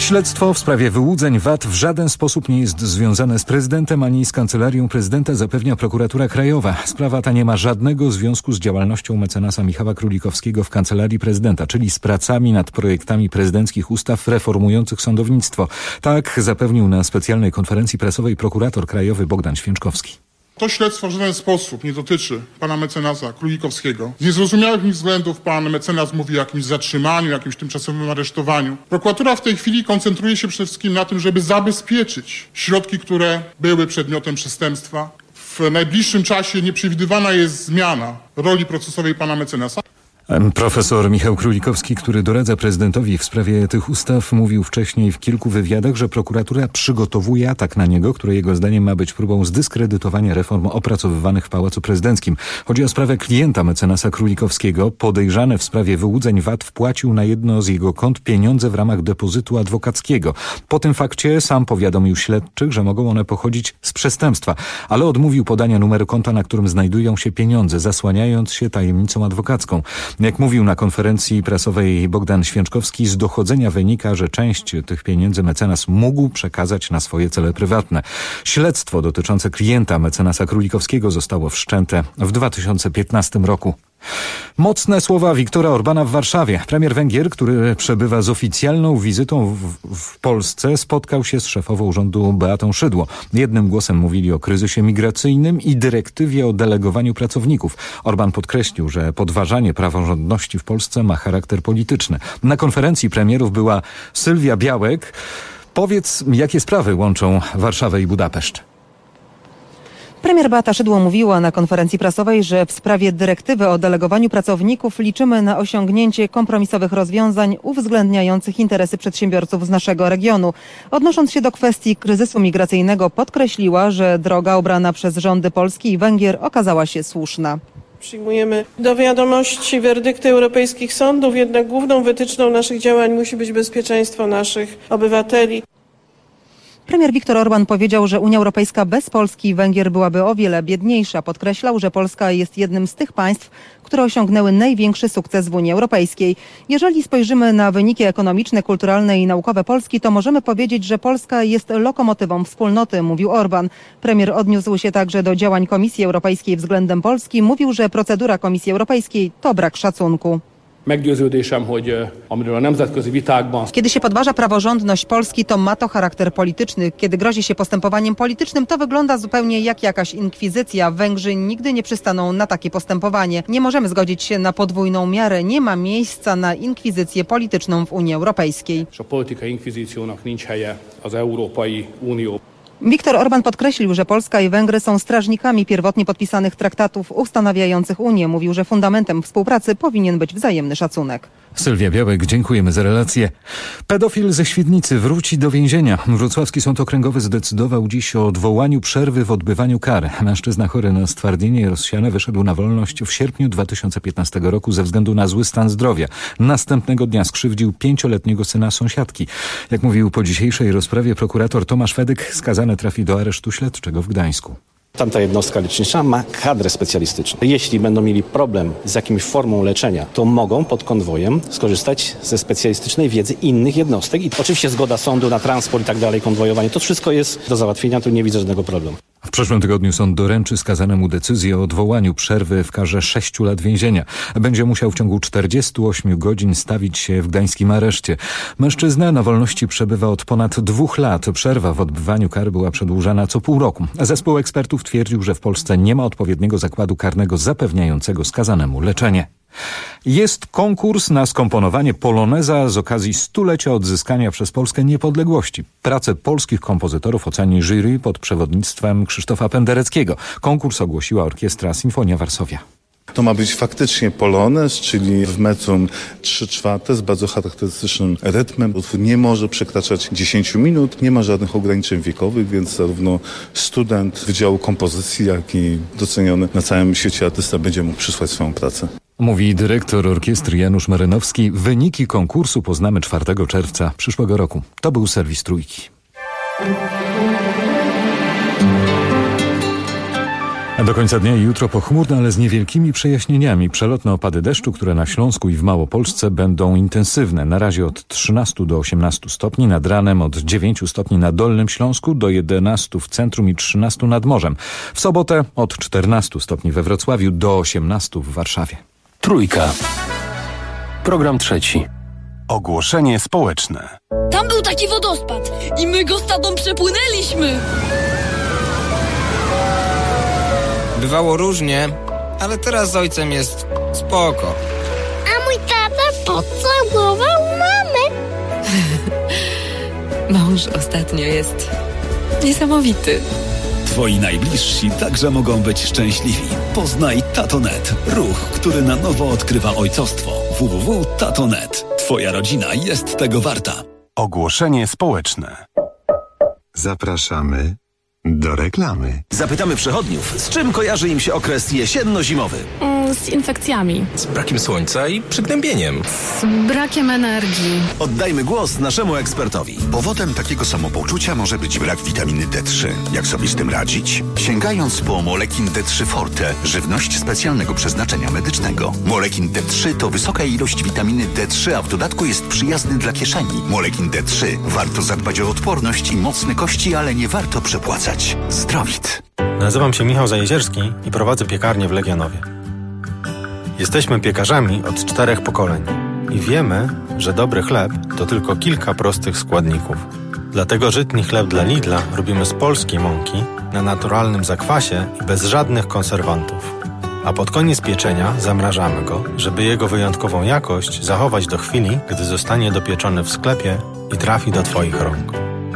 Śledztwo w sprawie wyłudzeń VAT w żaden sposób nie jest związane z prezydentem ani z kancelarią prezydenta, zapewnia prokuratura krajowa. Sprawa ta nie ma żadnego związku z działalnością mecenasa Michała Królikowskiego w kancelarii prezydenta, czyli z pracami nad projektami prezydenckich ustaw reformujących sądownictwo. Tak zapewnił na specjalnej konferencji prasowej prokurator krajowy Bogdan Święczkowski. To śledztwo w żaden sposób nie dotyczy pana mecenasa Królikowskiego. Z niezrozumiałych mi względów pan mecenas mówi o jakimś zatrzymaniu, jakimś tymczasowym aresztowaniu. Prokuratura w tej chwili koncentruje się przede wszystkim na tym, żeby zabezpieczyć środki, które były przedmiotem przestępstwa. W najbliższym czasie nieprzewidywana jest zmiana roli procesowej pana mecenasa. Profesor Michał Królikowski, który doradza prezydentowi w sprawie tych ustaw, mówił wcześniej w kilku wywiadach, że prokuratura przygotowuje atak na niego, który jego zdaniem ma być próbą zdyskredytowania reform opracowywanych w Pałacu Prezydenckim. Chodzi o sprawę klienta mecenasa Królikowskiego. Podejrzany w sprawie wyłudzeń VAT wpłacił na jedno z jego kont pieniądze w ramach depozytu adwokackiego. Po tym fakcie sam powiadomił śledczych, że mogą one pochodzić z przestępstwa, ale odmówił podania numeru konta, na którym znajdują się pieniądze, zasłaniając się tajemnicą adwokacką. Jak mówił na konferencji prasowej Bogdan Święczkowski, z dochodzenia wynika, że część tych pieniędzy mecenas mógł przekazać na swoje cele prywatne. Śledztwo dotyczące klienta mecenasa Królikowskiego zostało wszczęte w 2015 roku. Mocne słowa Viktora Orbana w Warszawie. Premier Węgier, który przebywa z oficjalną wizytą w Polsce, spotkał się z szefową rządu Beatą Szydło. Jednym głosem mówili o kryzysie migracyjnym i dyrektywie o delegowaniu pracowników. Orban podkreślił, że podważanie praworządności w Polsce ma charakter polityczny. Na konferencji premierów była Sylwia Białek. Powiedz, jakie sprawy łączą Warszawę i Budapeszt? Premier Beata Szydło mówiła na konferencji prasowej, że w sprawie dyrektywy o delegowaniu pracowników liczymy na osiągnięcie kompromisowych rozwiązań uwzględniających interesy przedsiębiorców z naszego regionu. Odnosząc się do kwestii kryzysu migracyjnego, podkreśliła, że droga obrana przez rządy Polski i Węgier okazała się słuszna. Przyjmujemy do wiadomości werdykty europejskich sądów, jednak główną wytyczną naszych działań musi być bezpieczeństwo naszych obywateli. Premier Viktor Orban powiedział, że Unia Europejska bez Polski i Węgier byłaby o wiele biedniejsza. Podkreślał, że Polska jest jednym z tych państw, które osiągnęły największy sukces w Unii Europejskiej. Jeżeli spojrzymy na wyniki ekonomiczne, kulturalne i naukowe Polski, to możemy powiedzieć, że Polska jest lokomotywą wspólnoty, mówił Orban. Premier odniósł się także do działań Komisji Europejskiej względem Polski. Mówił, że procedura Komisji Europejskiej to brak szacunku. Kiedy się podważa praworządność Polski, to ma to charakter polityczny. Kiedy grozi się postępowaniem politycznym, to wygląda zupełnie jak jakaś inkwizycja. Węgrzy nigdy nie przystaną na takie postępowanie. Nie możemy zgodzić się na podwójną miarę. Nie ma miejsca na inkwizycję polityczną w Unii Europejskiej. Viktor Orban podkreślił, że Polska i Węgry są strażnikami pierwotnie podpisanych traktatów ustanawiających Unię. Mówił, że fundamentem współpracy powinien być wzajemny szacunek. Sylwia Białek, dziękujemy za relację. Pedofil ze Świdnicy wróci do więzienia. Wrocławski Sąd Okręgowy zdecydował dziś o odwołaniu przerwy w odbywaniu kary. Mężczyzna chory na stwardnienie rozsiane wyszedł na wolność w sierpniu 2015 roku ze względu na zły stan zdrowia. Następnego dnia skrzywdził 5-letniego syna sąsiadki. Jak mówił po dzisiejszej rozprawie prokurator Tomasz Fedyk, skazany trafi do aresztu śledczego w Gdańsku. Tamta jednostka lecznicza ma kadrę specjalistyczną. Jeśli będą mieli problem z jakimś formą leczenia, to mogą pod konwojem skorzystać ze specjalistycznej wiedzy innych jednostek i oczywiście zgoda sądu na transport i tak dalej, konwojowanie. To wszystko jest do załatwienia, tu nie widzę żadnego problemu. W przyszłym tygodniu sąd doręczy skazanemu decyzję o odwołaniu przerwy w karze 6 lat więzienia. Będzie musiał w ciągu 48 godzin stawić się w gdańskim areszcie. Mężczyzna na wolności przebywa od ponad 2 lat. Przerwa w odbywaniu kary była przedłużana co pół roku. Zespół ekspertów twierdził, że w Polsce nie ma odpowiedniego zakładu karnego zapewniającego skazanemu leczenie. Jest konkurs na skomponowanie poloneza z okazji 100-lecia odzyskania przez Polskę niepodległości. Pracę polskich kompozytorów oceni jury pod przewodnictwem Krzysztofa Pendereckiego. Konkurs ogłosiła Orkiestra Sinfonia Varsovia. To ma być faktycznie polonez, czyli w metrum 3/4 z bardzo charakterystycznym rytmem. Utwór nie może przekraczać 10 minut, nie ma żadnych ograniczeń wiekowych, więc zarówno student Wydziału Kompozycji, jak i doceniony na całym świecie artysta będzie mógł przysłać swoją pracę. Mówi dyrektor orkiestry Janusz Marynowski. Wyniki konkursu poznamy 4 czerwca przyszłego roku. To był serwis Trójki. Do końca dnia i jutro pochmurno, ale z niewielkimi przejaśnieniami. Przelotne opady deszczu, które na Śląsku i w Małopolsce będą intensywne. Na razie od 13 do 18 stopni, nad ranem od 9 stopni na Dolnym Śląsku do 11 w centrum i 13 nad morzem. W sobotę od 14 stopni we Wrocławiu do 18 w Warszawie. Trójka. Program trzeci. Ogłoszenie społeczne. Tam był taki wodospad i my go z tatą przepłynęliśmy. Bywało różnie, ale teraz z ojcem jest spoko. A mój tata pocałował mamę. Mąż ostatnio jest niesamowity. Twoi najbliżsi także mogą być szczęśliwi. Poznaj Tatonet. Ruch, który na nowo odkrywa ojcostwo. www.tatonet. Twoja rodzina jest tego warta. Ogłoszenie społeczne. Zapraszamy do reklamy. Zapytamy przechodniów, z czym kojarzy im się okres jesienno-zimowy. Z infekcjami. Z brakiem słońca i przygnębieniem. Z brakiem energii. Oddajmy głos naszemu ekspertowi. Powodem takiego samopoczucia może być brak witaminy D3. Jak sobie z tym radzić? Sięgając po Molekin D3 Forte, żywność specjalnego przeznaczenia medycznego. Molekin D3 to wysoka ilość witaminy D3, a w dodatku jest przyjazny dla kieszeni. Molekin D3. Warto zadbać o odporność i mocne kości, ale nie warto przepłacać. Zdrowit. Nazywam się Michał Zajezierski i prowadzę piekarnię w Legionowie. Jesteśmy piekarzami od 4 pokoleń i wiemy, że dobry chleb to tylko kilka prostych składników. Dlatego żytni chleb dla Lidla robimy z polskiej mąki, na naturalnym zakwasie i bez żadnych konserwantów. A pod koniec pieczenia zamrażamy go, żeby jego wyjątkową jakość zachować do chwili, gdy zostanie dopieczony w sklepie i trafi do Twoich rąk.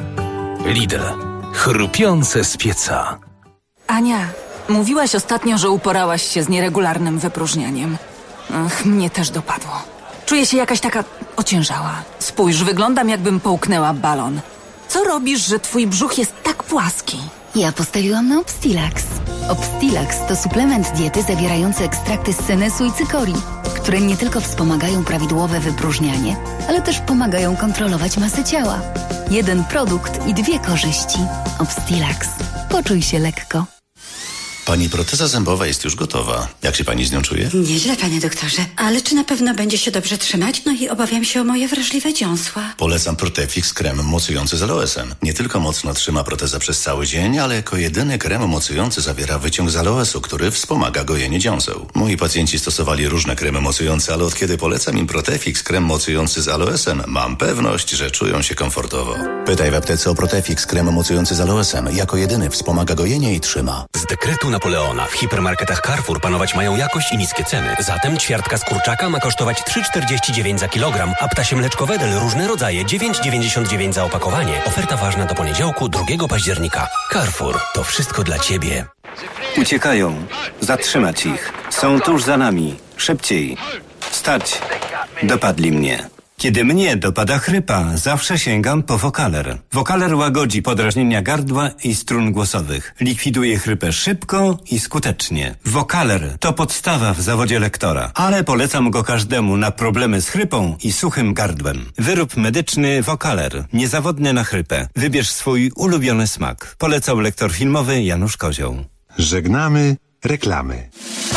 Lidl. Chrupiące z pieca. Ania, mówiłaś ostatnio, że uporałaś się z nieregularnym wypróżnianiem. Mnie też dopadło. Czuję się jakaś taka ociężała. Spójrz, wyglądam jakbym połknęła balon. Co robisz, że twój brzuch jest tak płaski? Ja postawiłam na Obstilax. Obstilax to suplement diety zawierający ekstrakty z senesu i cykorii, które nie tylko wspomagają prawidłowe wypróżnianie, ale też pomagają kontrolować masę ciała. Jeden produkt i 2 korzyści. Obstilax. Poczuj się lekko. Pani proteza zębowa jest już gotowa. Jak się pani z nią czuje? Nieźle, panie doktorze. Ale czy na pewno będzie się dobrze trzymać? No i obawiam się o moje wrażliwe dziąsła. Polecam Protefix krem mocujący z aloesem. Nie tylko mocno trzyma protezę przez cały dzień, ale jako jedyny krem mocujący zawiera wyciąg z aloesu, który wspomaga gojenie dziąseł. Moi pacjenci stosowali różne kremy mocujące, ale od kiedy polecam im Protefix krem mocujący z aloesem, mam pewność, że czują się komfortowo. Pytaj w aptece o Protefix krem mocujący z aloesem. Jako jedyny wspomaga gojenie i trzyma. Z dekretu Napoleona w hipermarketach Carrefour panować mają jakość i niskie ceny. Zatem ćwiartka z kurczaka ma kosztować 3,49 za kilogram, a ptasie mleczko Wedel różne rodzaje 9,99 za opakowanie. Oferta ważna do poniedziałku 2 października. Carrefour, to wszystko dla Ciebie. Uciekają. Zatrzymać ich. Są tuż za nami. Szybciej. Stać. Dopadli mnie. Kiedy mnie dopada chrypa, zawsze sięgam po Vocaler. Vocaler łagodzi podrażnienia gardła i strun głosowych. Likwiduje chrypę szybko i skutecznie. Vocaler to podstawa w zawodzie lektora, ale polecam go każdemu na problemy z chrypą i suchym gardłem. Wyrób medyczny Vocaler. Niezawodny na chrypę. Wybierz swój ulubiony smak. Polecał lektor filmowy Janusz Kozioł. Żegnamy reklamy.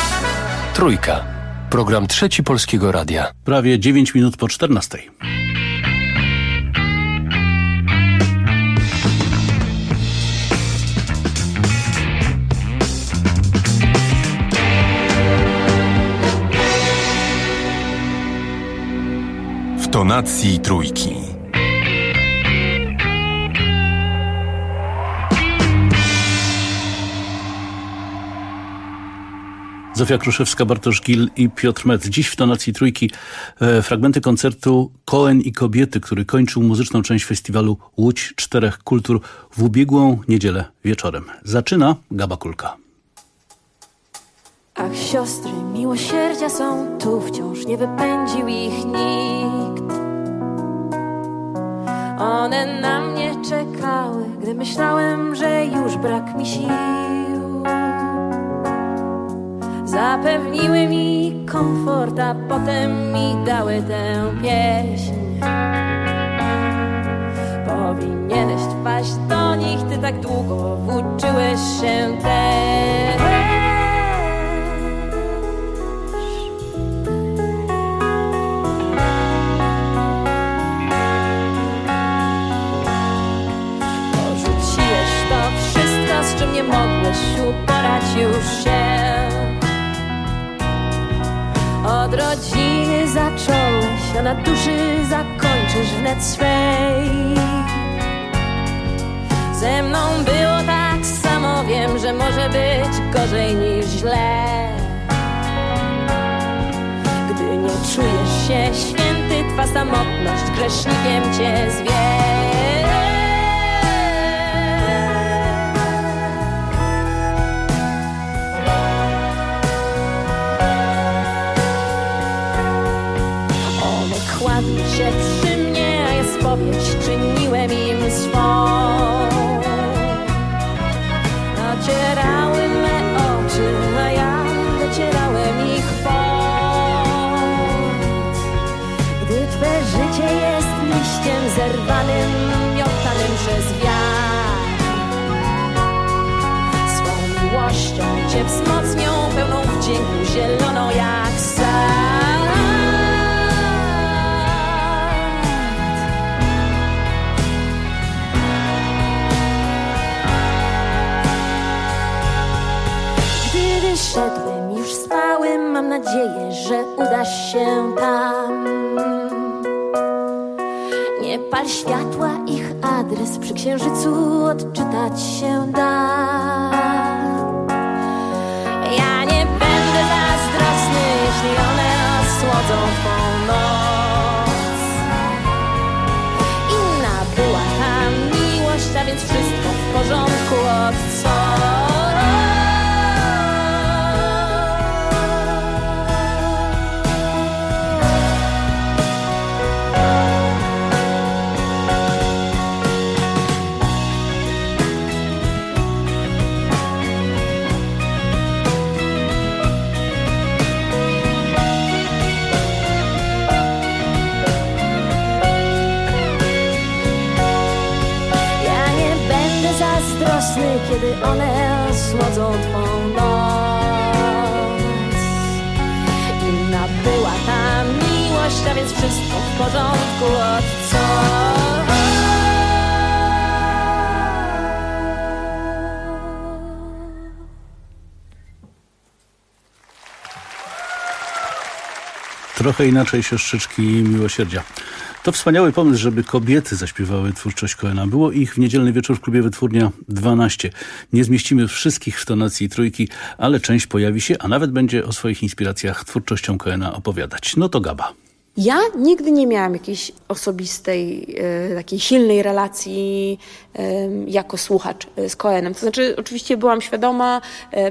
Trójka. Program trzeci Polskiego Radia. Prawie 9 minut po 14. W tonacji trójki. Zofia Kruszewska, Bartosz Gil i Piotr Met. Dziś w tonacji trójki fragmenty koncertu Cohen i kobiety, który kończył muzyczną część festiwalu Łódź Czterech Kultur w ubiegłą niedzielę wieczorem. Zaczyna Gaba Kulka. Ach, siostry miłosierdzia są tu, wciąż nie wypędził ich nikt. One na mnie czekały, gdy myślałem, że już brak mi sił. Zapewniły mi komfort, a potem mi dały tę pieśń. Powinieneś wpaść do nich, ty tak długo włóczyłeś się też. zacząłeś, a na duszy zakończysz wnet swej. Ze mną było tak samo, wiem, że może być gorzej niż źle. Gdy nie czujesz się święty, twa samotność grzesznikiem cię zwie. One kładły się przy mnie, a ja spowiedź czyniłem im swą. Ocierały me oczy, a ja docierałem ich pot. Gdy twe życie jest liściem zerwanym, miotanym przez wiatr, swą miłością cię wzmocnią, pełną wdzięku, zieloną jak sad. Wyszedłem, już spałem, mam nadzieję, że udasz się tam. Nie pal światła, ich adres przy księżycu odczytać się da. Ja nie będę zazdrosny, jeśli one osłodzą twą noc. Inna była ta miłość, a więc wszystko w porządku od co. Kiedy one osłodzą twą noc. Inna była ta miłość, a więc wszystko w porządku od co. Trochę inaczej Siostrzyczki Miłosierdzia. To wspaniały pomysł, żeby kobiety zaśpiewały twórczość Cohena. Było ich w niedzielny wieczór w klubie Wytwórnia 12. Nie zmieścimy wszystkich w tonacji trójki, ale część pojawi się, a nawet będzie o swoich inspiracjach twórczością Cohena opowiadać. No to Gaba. Ja nigdy nie miałam jakiejś osobistej, takiej silnej relacji jako słuchacz z Cohenem. To znaczy oczywiście byłam świadoma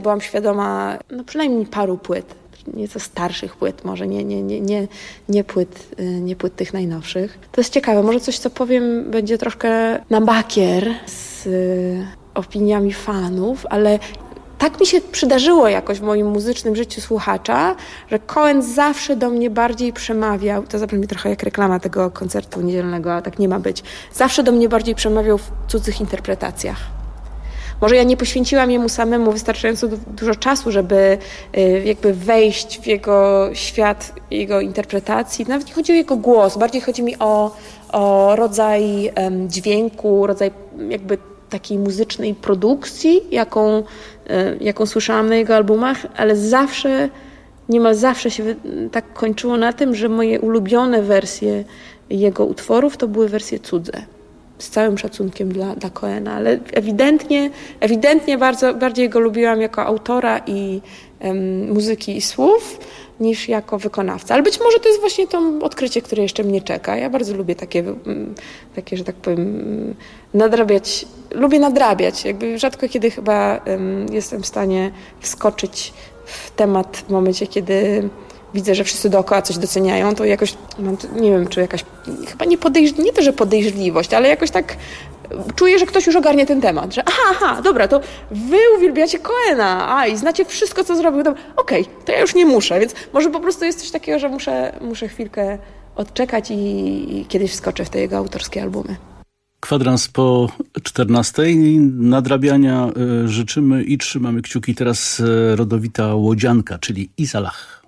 no przynajmniej paru płyt. Nieco starszych płyt, może nie płyt tych najnowszych. To jest ciekawe, może coś, co powiem, będzie troszkę na bakier z opiniami fanów, ale tak mi się przydarzyło jakoś w moim muzycznym życiu słuchacza, że Cohen zawsze do mnie bardziej przemawiał, to zabrzmi trochę jak reklama tego koncertu niedzielnego, a tak nie ma być, zawsze do mnie bardziej przemawiał w cudzych interpretacjach. Może ja nie poświęciłam jemu samemu wystarczająco dużo czasu, żeby jakby wejść w jego świat, jego interpretacji. Nawet nie chodzi o jego głos, bardziej chodzi mi o rodzaj dźwięku, rodzaj jakby takiej muzycznej produkcji, jaką słyszałam na jego albumach, ale niemal zawsze się tak kończyło na tym, że moje ulubione wersje jego utworów to były wersje cudze. Z całym szacunkiem dla Cohena, ale ewidentnie bardziej go lubiłam jako autora i muzyki i słów, niż jako wykonawca. Ale być może to jest właśnie to odkrycie, które jeszcze mnie czeka. Ja bardzo lubię takie, że tak powiem, lubię nadrabiać. Jakby rzadko kiedy chyba jestem w stanie wskoczyć w temat w momencie, kiedy widzę, że wszyscy dookoła coś doceniają, to jakoś, nie wiem, czy jakaś, chyba nie to, że podejrzliwość, ale jakoś tak czuję, że ktoś już ogarnie ten temat, że aha, dobra, to wy uwielbiacie Cohena, i znacie wszystko, co zrobił, okej, to ja już nie muszę, więc może po prostu jest coś takiego, że muszę chwilkę odczekać i kiedyś wskoczę w te jego autorskie albumy. Kwadrans po 14. Nadrabiania życzymy i trzymamy kciuki. Teraz rodowita łodzianka, czyli Izalach.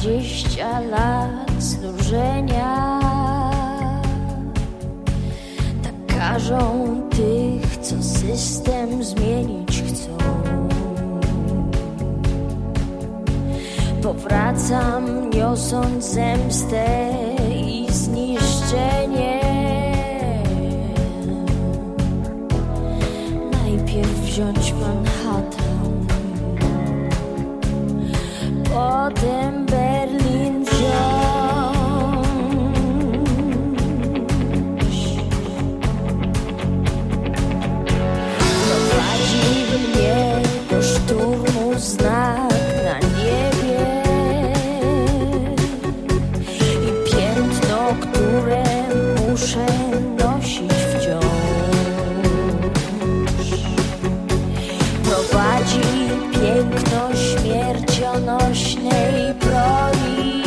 20 lat znużenia. Tak każą tych, co system zmienić chcą. Powracam, niosąc zemstę i zniszczenie. Najpierw wziąć Manhattan, potem Berlin wziąć. Prowadzi mnie do szturmu znak na niebie i piętno, które muszę nosić wciąż. Prowadzi piękno śmiercionośnej broni.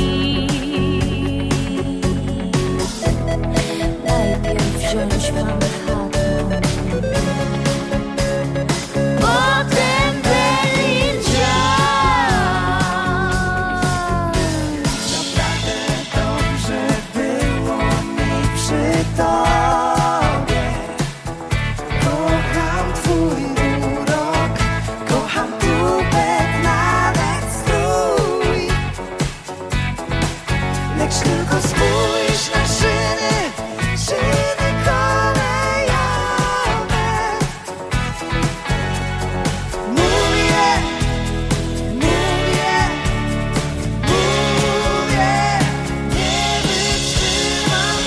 Najpierw wziąć Manhattan, potem Berlin wziąć. Naprawdę dobrze było mi przy tobie. Kocham twój urok, kocham tupet, nawet strój. Lecz tylko spójrz na szyny, szyny kolejowe. Mówię, mówię, mówię, nie wytrzymam.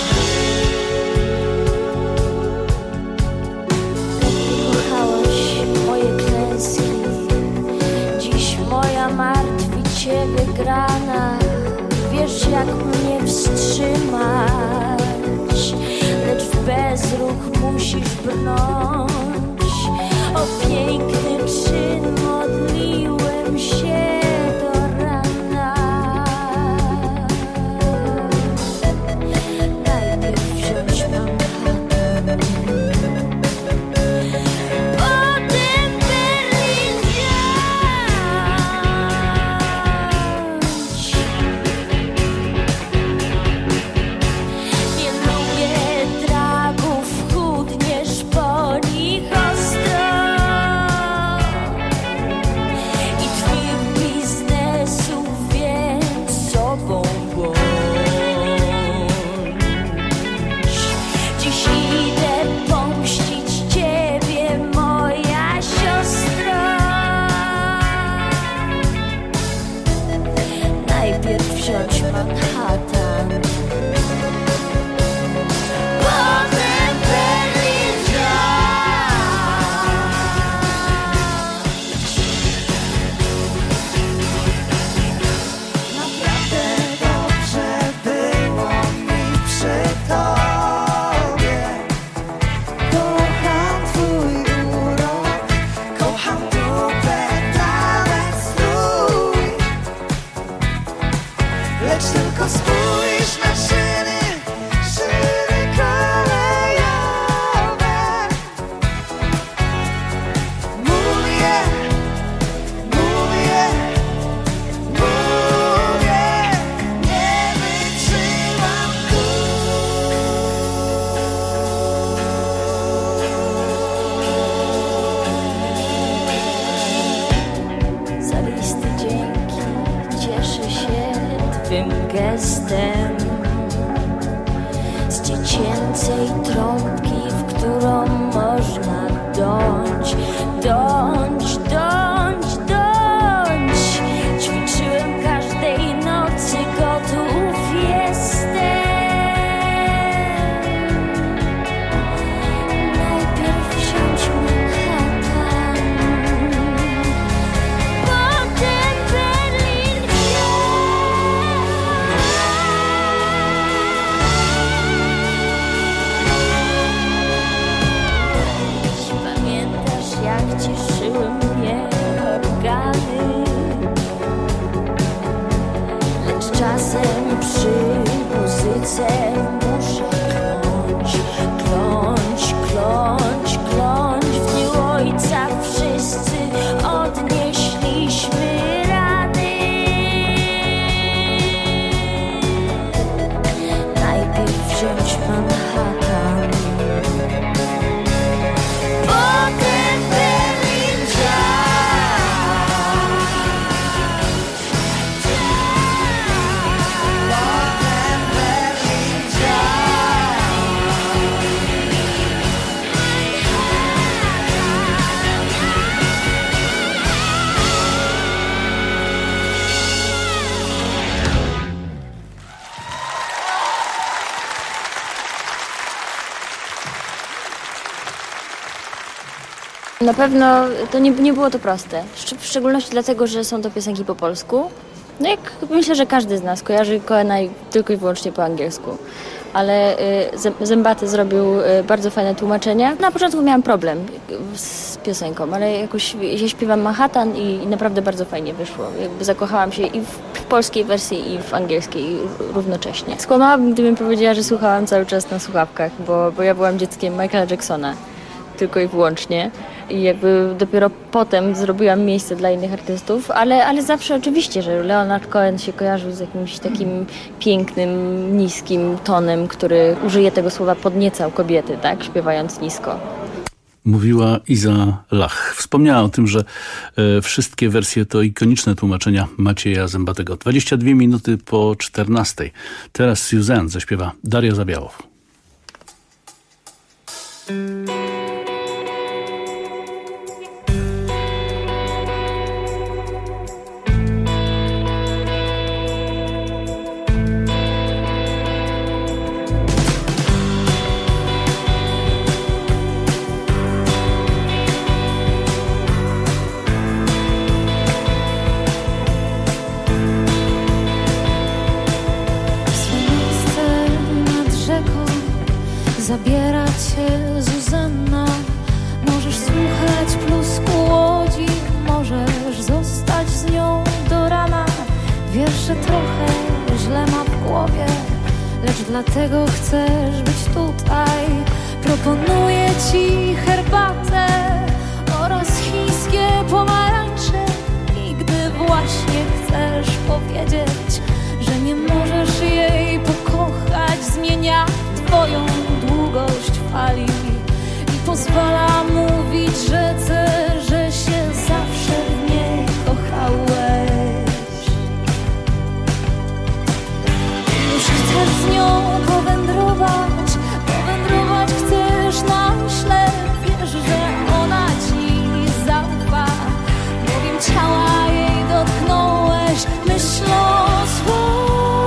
Kochałaś moje klęski, dziś moja martwi cię wygrana. Wiesz, jak mnie wstrzymać, lecz w bezruch musisz brnąć. O piękny czyn modliłem się do rana. Najpierw wziąć Manhattan, potem Berlin wziąć. Nie lubię dragów, chudniesz po nich ostro i twych biznesów, więc sobą bądź. Dziś idę pomścić ciebie, moja siostro. Najpierw wziąć Manhattan, potem Berlin wziąć. Naprawdę dobrze było mi przy tobie. Kocham twój urok, kocham tupet, nawet strój. Lecz tylko spójrz na szyny, szyny kolejowe. Mówię, mówię, mówię, nie wytrzymam. Za listy dzięki, cieszę się twym gestem. Z dziecięcej trąbki, w którą można dąć, dąć, dąć, dąć. Ćwiczyłem każdej nocy, gotów jestem. Najpierw wziąć Manhattan, potem Berlin wziąć. Pamiętasz, jak cieszyły mnie organy? Lecz czasem przy muzyce muszę kląć, kląć, kląć, kląć. W dniu ojca wszyscy odnieśliśmy rany. Na pewno to nie było to proste. W szczególności dlatego, że są to piosenki po polsku. No jak myślę, że każdy z nas kojarzy Cohena tylko i wyłącznie po angielsku. Ale Zębaty zrobił bardzo fajne tłumaczenia. Na początku miałam problem z piosenką, ale jakoś ja śpiewam Manhattan i naprawdę bardzo fajnie wyszło. Jakby zakochałam się i w polskiej wersji, i w angielskiej równocześnie. Skłamałabym, gdybym powiedziała, że słuchałam cały czas na słuchawkach, bo ja byłam dzieckiem Michaela Jacksona tylko i wyłącznie. I jakby dopiero potem zrobiłam miejsce dla innych artystów, ale zawsze oczywiście, że Leonard Cohen się kojarzył z jakimś takim pięknym, niskim tonem, który, użyje tego słowa, podniecał kobiety, tak, śpiewając nisko. Mówiła Iza Lach. Wspomniała o tym, że wszystkie wersje to ikoniczne tłumaczenia Macieja Zębatego. 22 minuty po 14. Teraz Suzanne zaśpiewa Daria Zabiałow. Zabiera cię Zuzanna. Możesz słuchać plusku łodzi, możesz zostać z nią do rana. Wiersze trochę źle ma w głowie, lecz dlatego chcesz być tutaj. Proponuję ci herbatę oraz chińskie pomarańcze. I gdy właśnie chcesz powiedzieć, że nie możesz jej pokochać, zmienia twoją długość fali i pozwala mówić rzece, że się zawsze w niej kochałeś. Już chcesz z nią powędrować chcesz na ślep. Wiesz, że ona ci zaufa, bowiem ciała jej dotknąłeś myślą swą.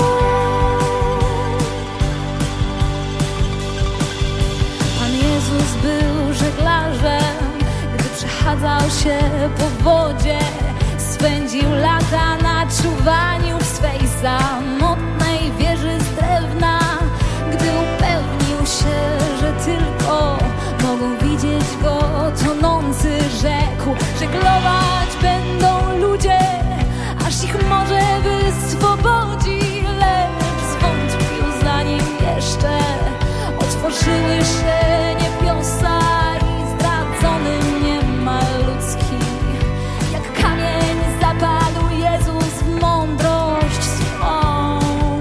Był żeglarzem, gdy przechadzał się po wodzie. Spędził lata na czuwaniu w swej samotnej wieży z drewna. Gdy upewnił się, że tylko mogą widzieć go tonący, rzekł: żeglować będą ludzie, aż ich morze wyswobodzi. Lecz zwątpił, zanim jeszcze otworzyły się niebiosa i zdradzony niemal ludzki. Jak kamień zapadł Jezus w mądrość swą.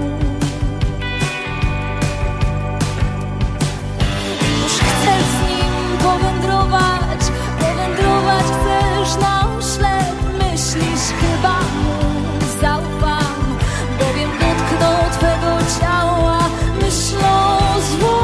Już chcesz z nim powędrować chcesz na oślep. Myślisz, chyba mu zaufam, bowiem dotknął twego ciała myślą złą.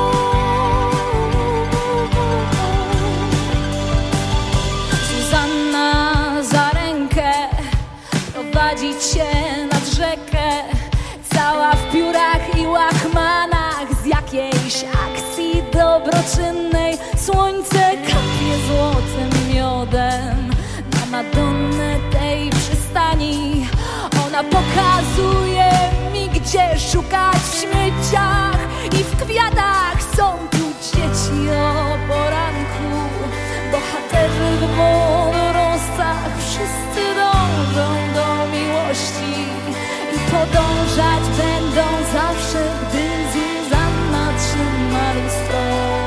Prowadzi cię nad rzekę, cała w piórach i łachmanach z jakiejś akcji dobroczynnej. Słońce kapie złotym miodem na Madonnę tej przystani. Ona pokazuje mi, gdzie szukać w śmieciach i w kwiatach. Są tu dzieci o poranku, bohaterzy w wodorostach. Wszyscy dążą do miłości i podążać będą zawsze, gdy Zuzanna trzyma lustro.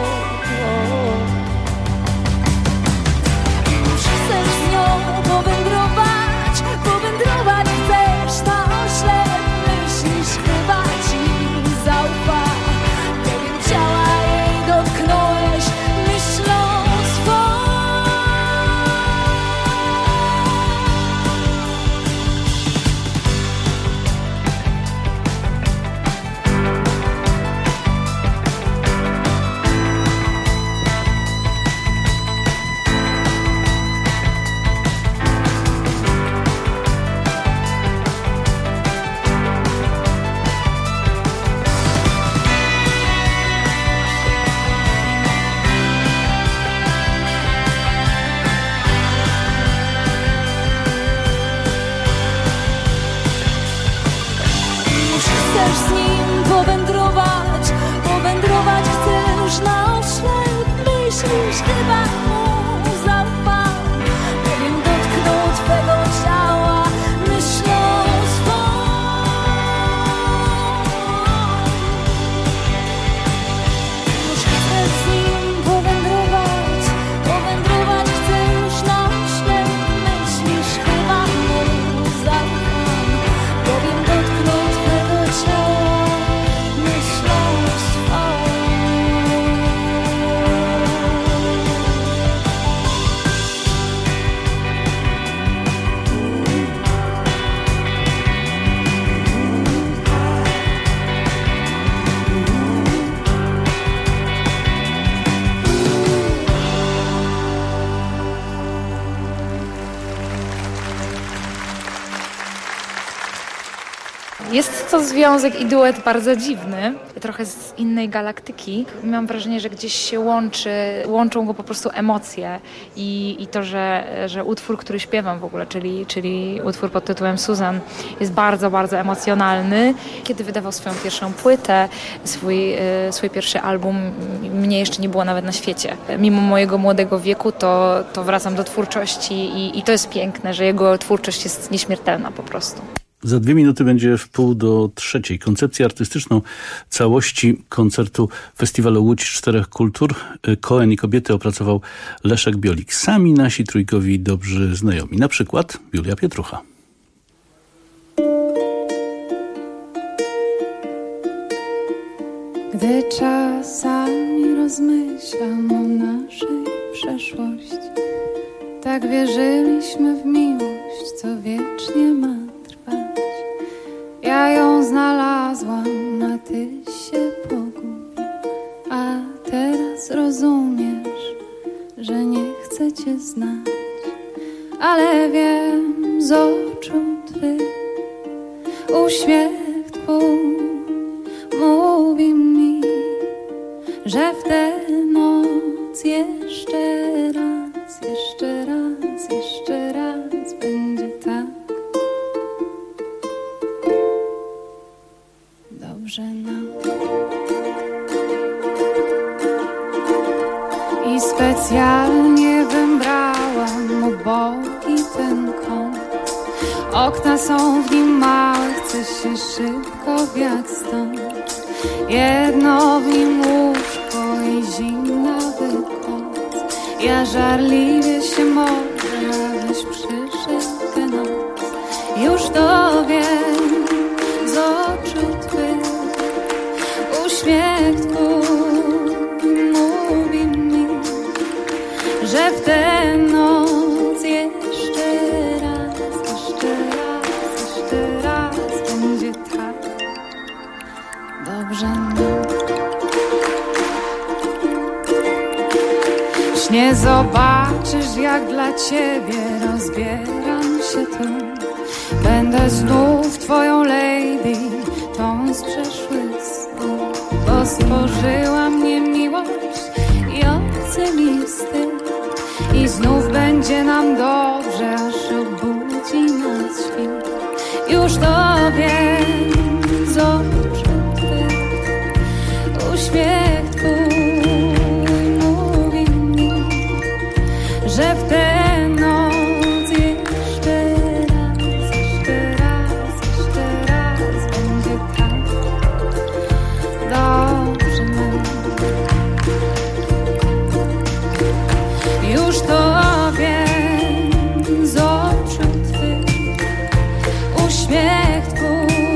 Już chcesz z nią powędrować chcesz na oślep. Myślisz, chyba ci zaufa, bowiem ciała jej dotknąłeś. myślisz, chyba mu zaufam. Powiem, dotknął twego ciała myślą swą. Już chcę z nim powędrować, powędrować chcę już na oślep. Myślisz, chyba mu zaufam. Powiem, dotknął twego ciała myślą swą. Jest to związek i duet bardzo dziwny, trochę z innej galaktyki. Mam wrażenie, że gdzieś się łączą go po prostu emocje i to, że utwór, który śpiewam w ogóle, czyli utwór pod tytułem Susan, jest bardzo, bardzo emocjonalny. Kiedy wydawał swoją pierwszą płytę, swój pierwszy album, mnie jeszcze nie było nawet na świecie. Mimo mojego młodego wieku, to wracam do twórczości i to jest piękne, że jego twórczość jest nieśmiertelna po prostu. Za 2 minuty będzie 2:45. Koncepcję artystyczną całości koncertu Festiwalu Łódź Czterech Kultur Koen i kobiety opracował Leszek Biolik. Sami nasi trójkowi dobrzy znajomi. Na przykład Julia Pietrucha. Gdy czasami rozmyślam o naszej przeszłości, tak wierzyliśmy w miłość, co wiecznie ma trwać. Ja ją znalazłam, a ty się pogubił, a teraz rozumiesz, że nie chcę cię znać. Ale wiem z oczu twych, uśmiech twój mówi mi, że w tę noc jeszcze raz będzie tak dobrze nam. I specjalnie wybrałam ubogi ten kąt. Okna są w nim małe, chcę się szybko wiać stąd. Jedno w nim łóżko i zimnawy koc. Ja żarliwie się modlę, abyś przyszedł tę noc. Już to wiem z oczu twych, uśmiech twój mówi mi, że w tę noc jeszcze raz będzie tak dobrze nam. Nie zobaczysz, jak dla ciebie rozbieram się tu. Będę znów twoją lady, tą z przeszłych snów. Bo stworzyła mnie miłość i obcy mi wstyd. I znów będzie nam dobrze, aż obudzi nas świt. Już to wiem z oczu twych, uśmiech twój że w tę noc jeszcze raz będzie tak dobrze nam. Już to wiem z oczu twych, uśmiech twój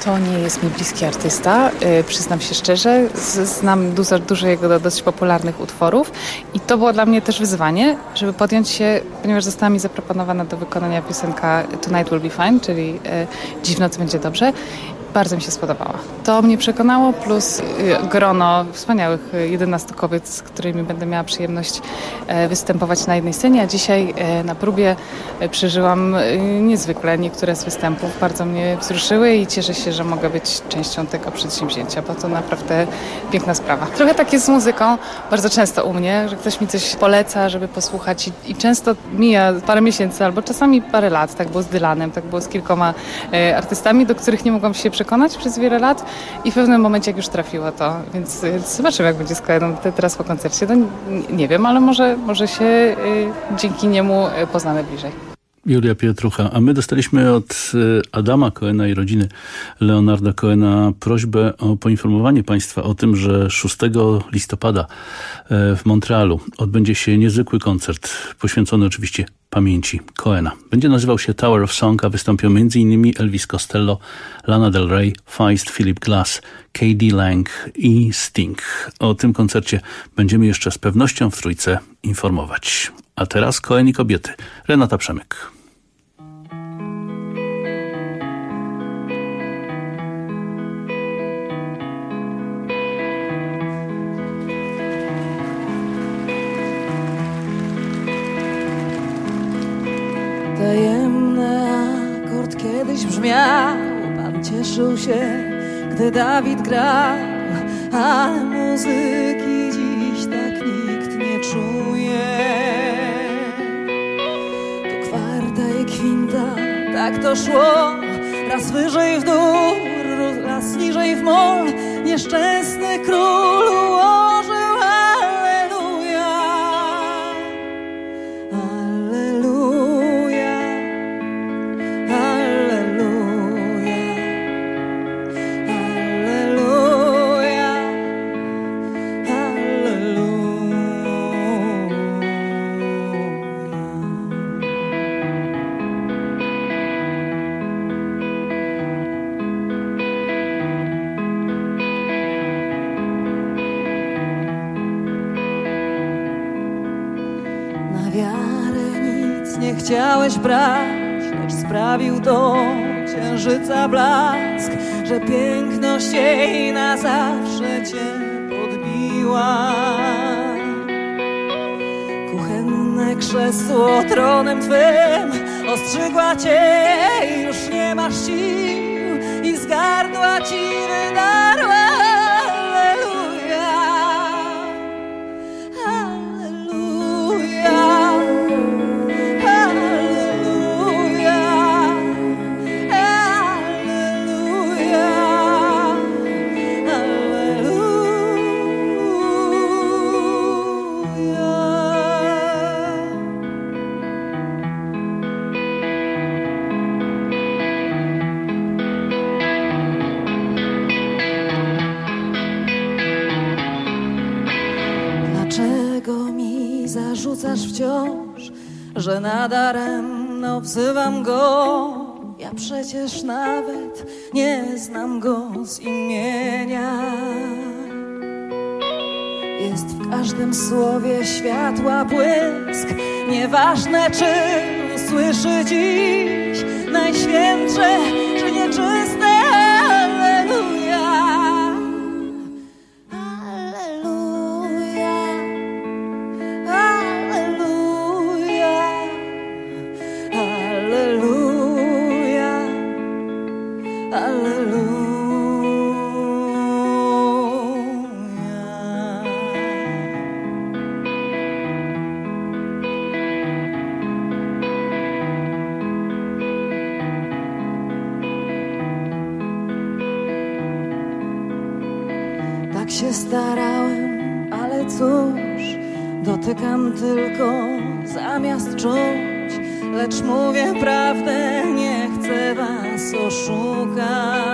To nie jest mi bliski artysta, przyznam się szczerze. Znam dużo jego dość popularnych utworów i to było dla mnie też wyzwanie, żeby podjąć się, ponieważ została mi zaproponowana do wykonania piosenka Tonight Will Be Fine, czyli Dziś w nocy będzie dobrze. Bardzo mi się spodobała. To mnie przekonało, plus grono wspaniałych 11 kobiet, z którymi będę miała przyjemność występować na jednej scenie, a dzisiaj na próbie przeżyłam niezwykle niektóre z występów. Bardzo mnie wzruszyły i cieszę się, że mogę być częścią tego przedsięwzięcia, bo to naprawdę piękna sprawa. Trochę tak jest z muzyką, bardzo często u mnie, że ktoś mi coś poleca, żeby posłuchać i często mija parę miesięcy albo czasami parę lat. Tak było z Dylanem, tak było z kilkoma artystami, do których nie mogłam się przekonać przez wiele lat i w pewnym momencie jak już trafiło to, więc zobaczymy jak będzie z Cohenem teraz po koncercie. No, nie wiem, ale może się dzięki niemu poznamy bliżej. Julia Pietrucha, a my dostaliśmy od Adama Cohena i rodziny Leonarda Cohena prośbę o poinformowanie Państwa o tym, że 6 listopada w Montrealu odbędzie się niezwykły koncert poświęcony oczywiście pamięci Cohena. Będzie nazywał się Tower of Song, a wystąpią m.in. Elvis Costello, Lana Del Rey, Feist, Philip Glass, K.D. Lang i Sting. O tym koncercie będziemy jeszcze z pewnością w Trójce informować. A teraz Cohen i kobiety. Renata Przemyk. Tajemny akord kiedyś brzmiał, Pan cieszył się, gdy Dawid grał, ale muzyki dziś tak nikt nie czuje. To kwarta i kwinta, tak to szło, raz wyżej w dół, raz niżej w mol, nieszczęsny król ułożył alleluja, alleluja, alleluja, alleluja, Na wiarę nic nie chciałeś brać, lecz sprawił to księżyca blask, że piękność jej na zawsze cię podbiła. Kuchenne krzesło tronem twym ostrzygła cię, już nie masz sił i z gardła ci wydarła. Zarzucasz wciąż, że nadaremno wzywam go. Ja przecież nawet nie znam go z imienia. Jest w każdym słowie światła błysk, nieważne czy usłyszy dziś najświętsze czy nieczyste alleluja. Tak się starałem, ale cóż, dotykam tylko zamiast czuć, lecz mówię prawdę, nie chcę was oszukać.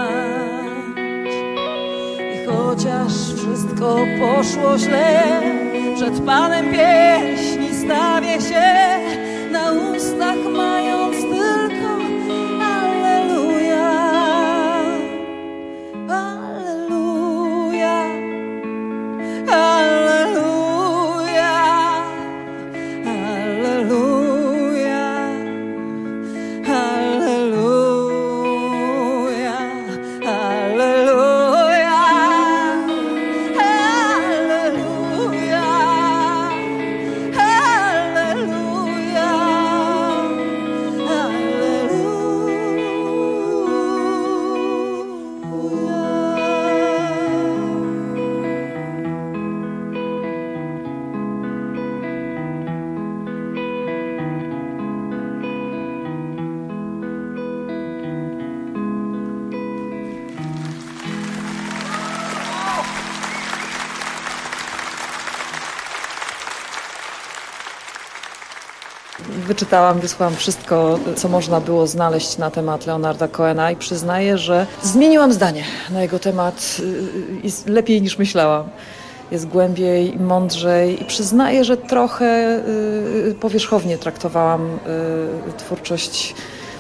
I chociaż wszystko poszło źle, przed Panem pieśni stawię się, na ustach mając tylko alleluja, wyczytałam, wysłałam wszystko, co można było znaleźć na temat Leonarda Cohena i przyznaję, że zmieniłam zdanie na jego temat. Jest lepiej niż myślałam. Jest głębiej i mądrzej i przyznaję, że trochę powierzchownie traktowałam twórczość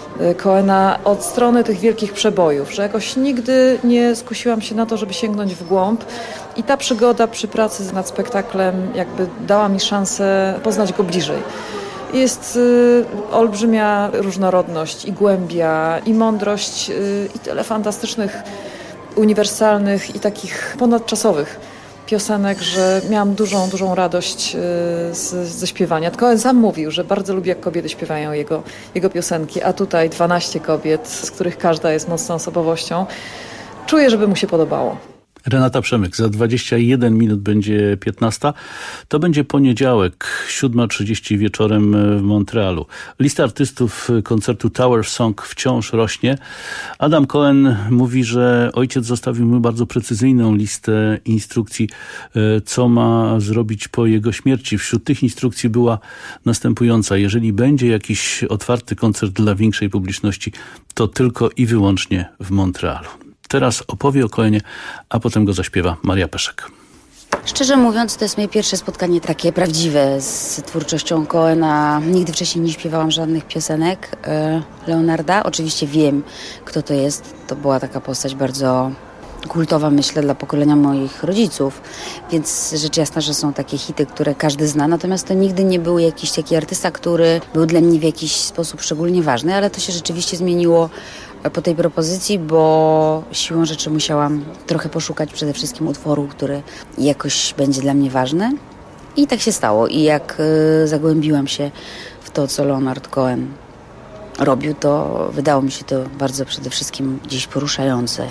Cohena od strony tych wielkich przebojów, że jakoś nigdy nie skusiłam się na to, żeby sięgnąć w głąb i ta przygoda przy pracy nad spektaklem jakby dała mi szansę poznać go bliżej. Jest olbrzymia różnorodność i głębia i mądrość i tyle fantastycznych, uniwersalnych i takich ponadczasowych piosenek, że miałam dużą radość ze śpiewania. Cohen sam mówił, że bardzo lubi, jak kobiety śpiewają jego piosenki, a tutaj 12 kobiet, z których każda jest mocną osobowością. Czuję, żeby mu się podobało. Renata Przemyk, za 21 minut będzie 15. To będzie poniedziałek, 7:30 wieczorem w Montrealu. Lista artystów koncertu Tower Song wciąż rośnie. Adam Cohen mówi, że ojciec zostawił mu bardzo precyzyjną listę instrukcji, co ma zrobić po jego śmierci. Wśród tych instrukcji była następująca: jeżeli będzie jakiś otwarty koncert dla większej publiczności, to tylko i wyłącznie w Montrealu. Teraz opowie o Cohenie, a potem go zaśpiewa Maria Peszek. Szczerze mówiąc, to jest moje pierwsze spotkanie takie prawdziwe z twórczością Cohena. Nigdy wcześniej nie śpiewałam żadnych piosenek Leonarda. Oczywiście wiem, kto to jest. To była taka postać bardzo kultowa, myślę, dla pokolenia moich rodziców. Więc rzecz jasna, że są takie hity, które każdy zna. Natomiast to nigdy nie był jakiś taki artysta, który był dla mnie w jakiś sposób szczególnie ważny. Ale to się rzeczywiście zmieniło po tej propozycji, bo siłą rzeczy musiałam trochę poszukać przede wszystkim utworu, który jakoś będzie dla mnie ważny. I tak się stało. I jak zagłębiłam się w to, co Leonard Cohen robił, to wydało mi się to bardzo przede wszystkim gdzieś poruszające.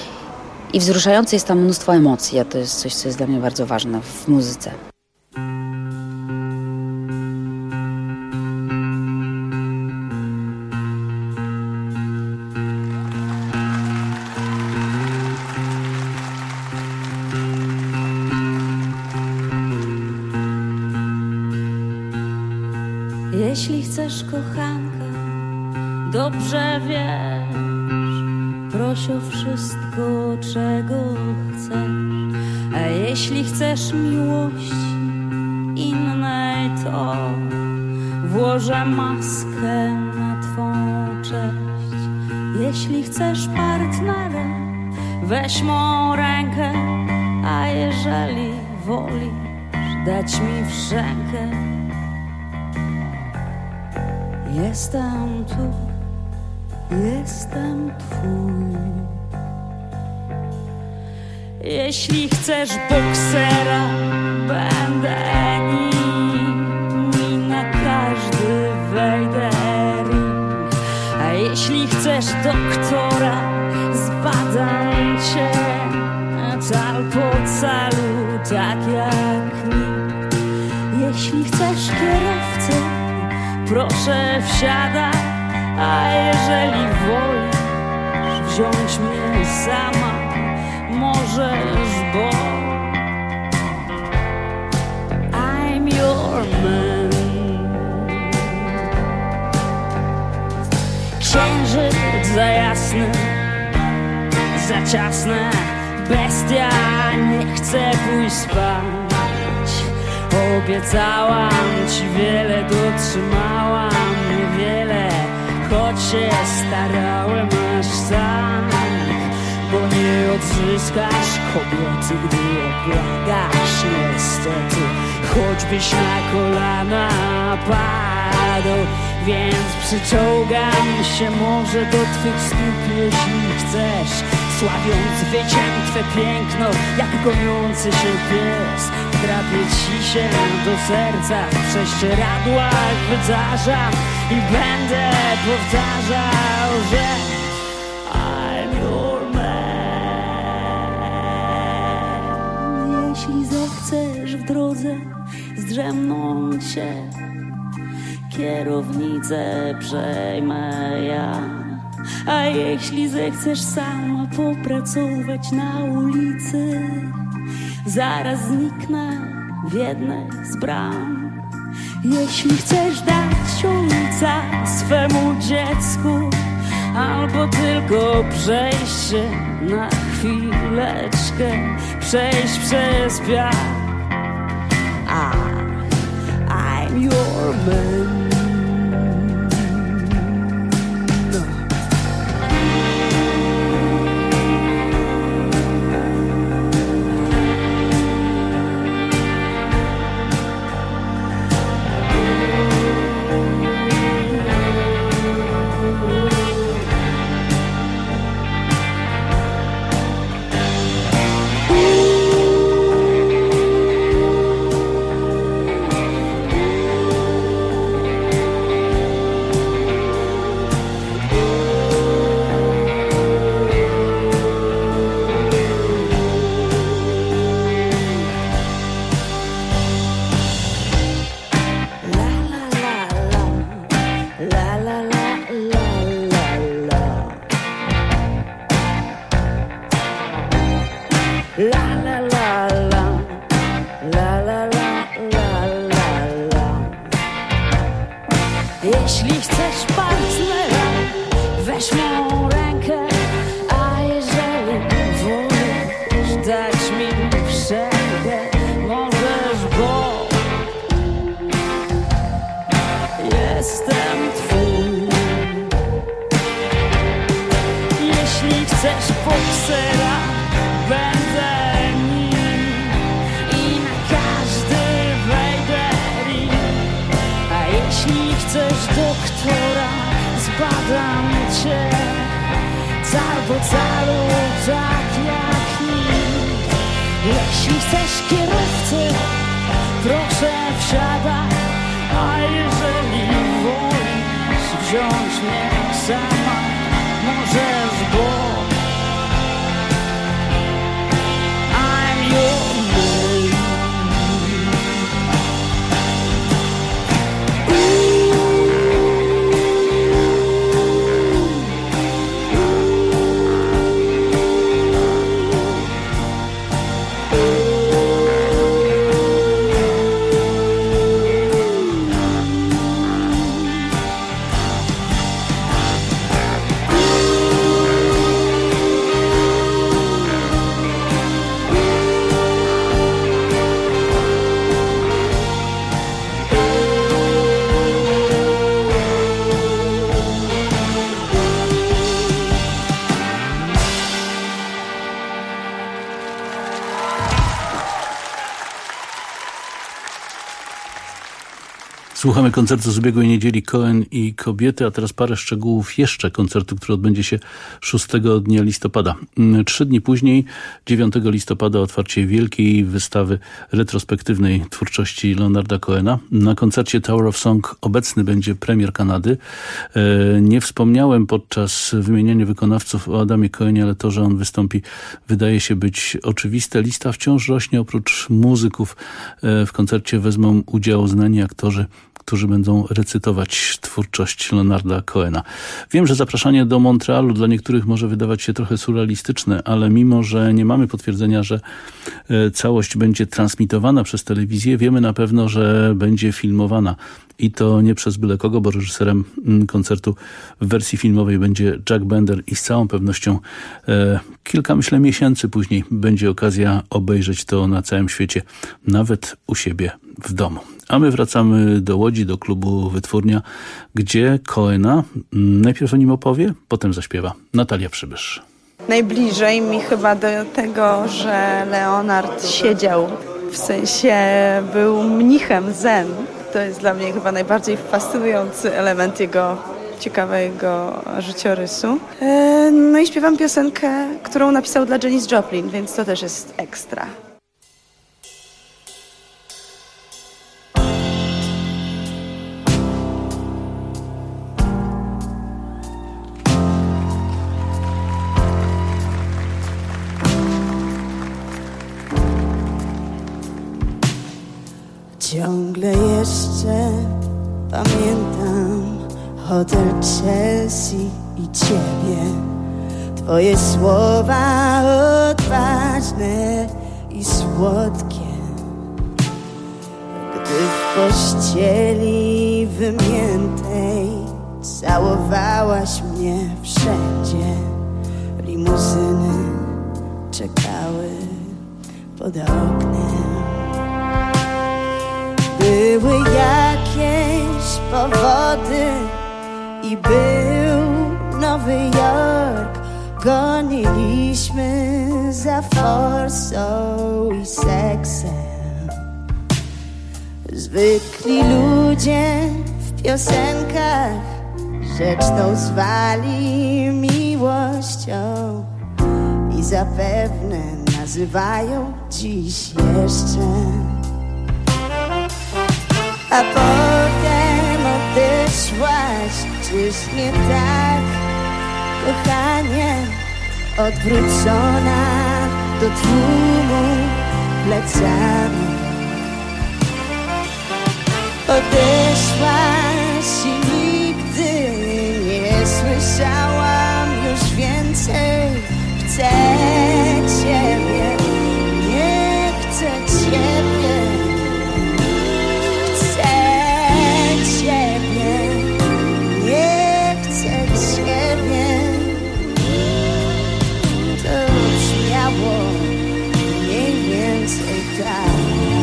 I wzruszające jest tam mnóstwo emocji, a to jest coś, co jest dla mnie bardzo ważne w muzyce. Jeśli chcesz, kochanka, dobrze wiesz, proś o wszystko, czego chcesz. A jeśli chcesz miłości innej, to włożę maskę na twą cześć. Jeśli chcesz partnera, weź mą rękę, a jeżeli wolisz dać mi w szczękę, jestem tu, jestem twój. Jeśli chcesz boksera, będę nim i na każdy wejdę ring. A jeśli chcesz doktora, zbadam cię cal po calu, tak jak nikt. Jeśli chcesz kierowcę, proszę wsiadaj, a jeżeli wolisz wziąć mnie sama, możesz, bo I'm your man. Księżyc za jasny, za ciasne, bestia nie chce pójść spać. Obiecałam ci wiele, dotrzymałam niewiele, choć się starałem aż tak. Bo nie odzyskasz kobiety, gdy obłagasz niestety, choćbyś na kolana padł. Więc przyczołgam się może do twych stóp, jeśli chcesz, sławiąc wycięte piękno, jak goniący się pies. Drapię ci się do serca, w prześcieradłach wydzarzam i będę powtarzał, że I'm your man. Jeśli zechcesz w drodze zdrzemnąć się, kierownicę przejmę ja. A jeśli zechcesz sama popracować na ulicy, zaraz zniknę w jednej z bram. Jeśli chcesz dać ojca swemu dziecku, albo tylko przejść się na chwileczkę, przejść przez piach, I'm your man. Jeśli chcesz partnera, weź mą rękę, a jeżeli wolisz dać mi wszędzie, możesz, bo jestem twój. Jeśli chcesz boksera, będę nim i na każdy wejdę ring. A jeśli chcesz doktora, zbadam cię cal po calu, tak jak nikt. Jeśli chcesz kierowcy, proszę wsiadaj, a jeżeli wolisz wziąć mnie sama, możesz, bo I'm your man. Słuchamy koncertu z ubiegłej niedzieli Cohen i kobiety, a teraz parę szczegółów jeszcze koncertu, który odbędzie się 6 dnia listopada. 3 dni później, 9 listopada, otwarcie wielkiej wystawy retrospektywnej twórczości Leonarda Cohena. Na koncercie Tower of Song obecny będzie premier Kanady. Nie wspomniałem podczas wymieniania wykonawców o Adamie Cohenie, ale to, że on wystąpi, wydaje się być oczywiste. Lista wciąż rośnie. Oprócz muzyków w koncercie wezmą udział znani aktorzy, którzy będą recytować twórczość Leonarda Cohena. Wiem, że zapraszanie do Montrealu dla niektórych może wydawać się trochę surrealistyczne, ale mimo, że nie mamy potwierdzenia, że całość będzie transmitowana przez telewizję, wiemy na pewno, że będzie filmowana. I to nie przez byle kogo, bo reżyserem koncertu w wersji filmowej będzie Jack Bender i z całą pewnością kilka, myślę, miesięcy później będzie okazja obejrzeć to na całym świecie, nawet u siebie w domu. A my wracamy do Łodzi, do klubu Wytwórnia, gdzie Cohena najpierw o nim opowie, potem zaśpiewa Natalia Przybysz. Najbliżej mi chyba do tego, że Leonard siedział, w sensie był mnichem zen. To jest dla mnie chyba najbardziej fascynujący element jego ciekawego życiorysu. No i śpiewam piosenkę, którą napisał dla Janis Joplin, więc to też jest ekstra. Ciągle jeszcze pamiętam hotel Chelsea i ciebie, twoje słowa odważne i słodkie. Gdy pościeli wymiętej całowałaś mnie wszędzie. Limuzyny czekały pod oknem. Były jakieś powody i był Nowy Jork. Goniliśmy za forsą i seksem. Zwykli ludzie w piosenkach rzeczną zwali miłością i zapewne nazywają dziś jeszcze. A potem odeszłaś, czyż nie tak, kochanie? Odwrócona do tłumu plecami. Odeszłaś i nigdy nie słyszałam już więcej. Chcę ciebie, nie chcę ciebie. Chcę ciebie, nie chcę ciebie. To brzmiało mniej więcej tak.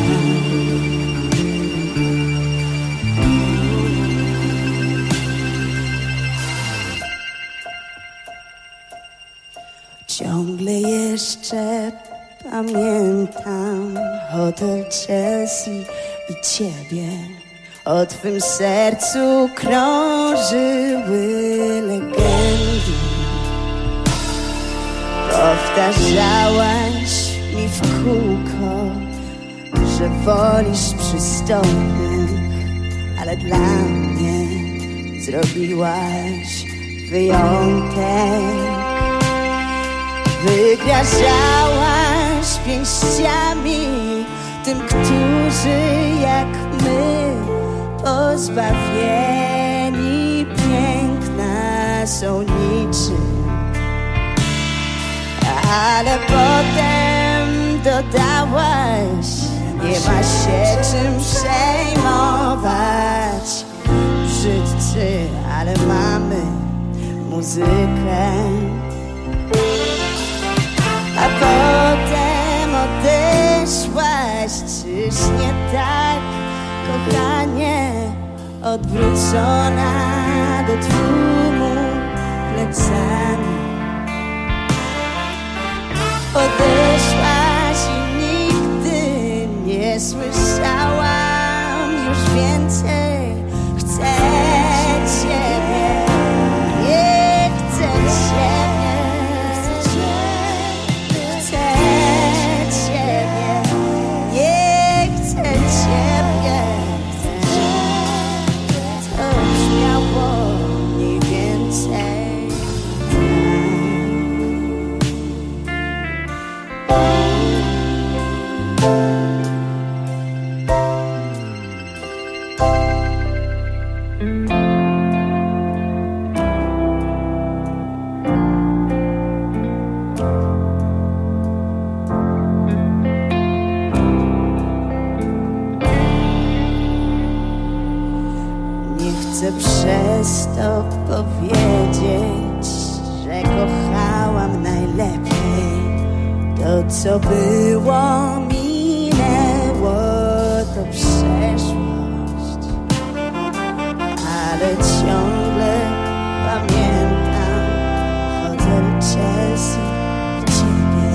Ciągle jeszcze pamiętam hotel Chelsea i ciebie. O twym sercu krążyły legendy. Powtarzałaś mi w kółko, że wolisz przystojnych, ale dla mnie zrobiłaś wyjątek. Wygrażałaś pięściami tym, którzy jak my pozbawieni piękna są niczym. Ale potem dodałaś, nie ma się czym przejmować. Brzydcy, ale mamy muzykę. A potem odeszłaś, czyż nie tak, kochanie? Odwrócona do tłumu plecami. Odeszłaś i nigdy nie słyszałam już więcej. Chcę ciebie, nie chcę ciebie. Chcę przez to powiedzieć, że kochałam najlepiej. To, co było, minęło, to przeszłość. Ale ciągle pamiętam hotel Chelsea i ciebie.